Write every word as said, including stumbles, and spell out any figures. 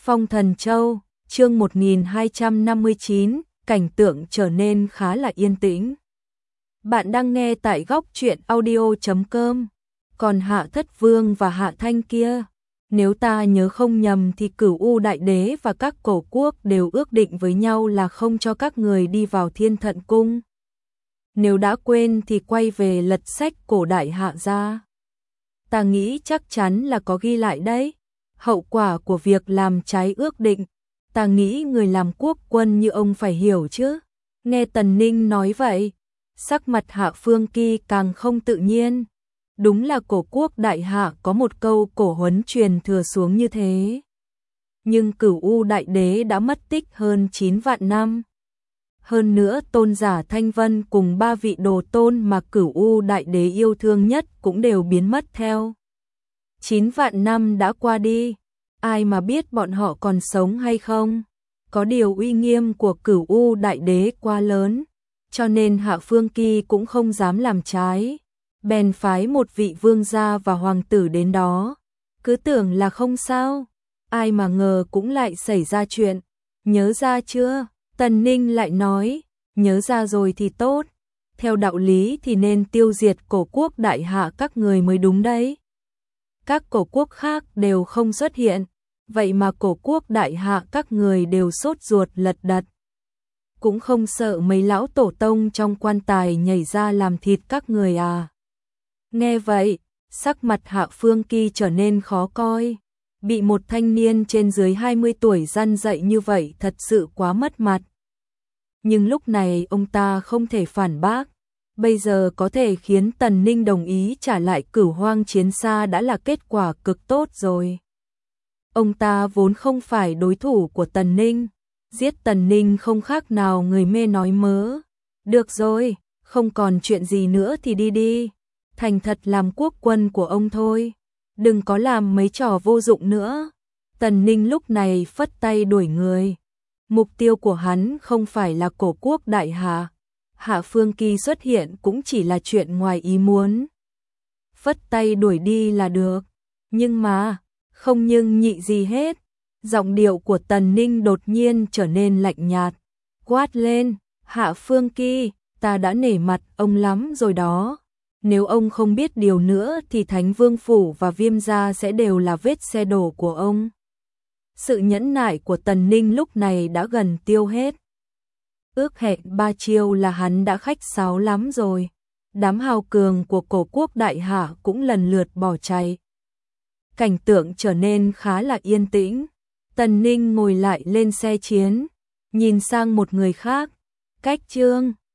Phong Thần Châu, chương một nghìn hai trăm năm mươi chín, cảnh tượng trở nên khá là yên tĩnh. Bạn đang nghe tại góc truyện audio chấm com. Còn Hạ Thất Vương và Hạ Thanh kia, nếu ta nhớ không nhầm thì Cửu U Đại Đế và các cổ quốc đều ước định với nhau là không cho các người đi vào Thiên Thận Cung. Nếu đã quên thì quay về lật sách cổ đại Hạ ra. Ta nghĩ chắc chắn là có ghi lại đấy. Hậu quả của việc làm trái ước định, ta nghĩ người làm quốc quân như ông phải hiểu chứ. Nghe Tần Ninh nói vậy, sắc mặt Hạ Phương Kỳ càng không tự nhiên. Đúng là cổ quốc đại Hạ có một câu cổ huấn truyền thừa xuống như thế. Nhưng Cửu U Đại Đế đã mất tích hơn chín vạn năm. Hơn nữa tôn giả Thanh Vân cùng ba vị đồ tôn mà Cửu U Đại Đế yêu thương nhất cũng đều biến mất theo. Chín vạn năm đã qua đi, ai mà biết bọn họ còn sống hay không. Có điều uy nghiêm của Cửu U Đại Đế quá lớn, cho nên Hạ Phương Kỳ cũng không dám làm trái. Bèn phái một vị vương gia và hoàng tử đến đó. Cứ tưởng là không sao, ai mà ngờ cũng lại xảy ra chuyện. Nhớ ra chưa? Tần Ninh lại nói, nhớ ra rồi thì tốt. Theo đạo lý thì nên tiêu diệt cổ quốc đại Hạ các người mới đúng đấy. Các cổ quốc khác đều không xuất hiện, vậy mà cổ quốc đại Hạ các người đều sốt ruột lật đật. Cũng không sợ mấy lão tổ tông trong quan tài nhảy ra làm thịt các người à? Nghe vậy, sắc mặt Hạ Phương Kỳ trở nên khó coi. Bị một thanh niên trên dưới hai mươi tuổi răn dạy như vậy thật sự quá mất mặt. Nhưng lúc này ông ta không thể phản bác. Bây giờ có thể khiến Tần Ninh đồng ý trả lại Cửu Hoang Chiến Xa đã là kết quả cực tốt rồi. Ông ta vốn không phải đối thủ của Tần Ninh. Giết Tần Ninh không khác nào người mê nói mớ. Được rồi, không còn chuyện gì nữa thì đi đi. Thành thật làm quốc quân của ông thôi. Đừng có làm mấy trò vô dụng nữa. Tần Ninh lúc này phất tay đuổi người. Mục tiêu của hắn không phải là cổ quốc đại Hạ. Hạ Phương Kỳ xuất hiện cũng chỉ là chuyện ngoài ý muốn. Phất tay đuổi đi là được. Nhưng mà, không nhưng nhị gì hết. Giọng điệu của Tần Ninh đột nhiên trở nên lạnh nhạt. Quát lên, Hạ Phương Kỳ, ta đã nể mặt ông lắm rồi đó. Nếu ông không biết điều nữa thì Thánh Vương Phủ và Viêm Gia sẽ đều là vết xe đổ của ông. Sự nhẫn nại của Tần Ninh lúc này đã gần tiêu hết. Ước hẹn ba chiêu là hắn đã khách sáo lắm rồi. Đám hào cường của cổ quốc đại Hạ cũng lần lượt bỏ chạy. Cảnh tượng trở nên khá là yên tĩnh. Tần Ninh ngồi lại lên xe chiến, nhìn sang một người khác. Cách Trương,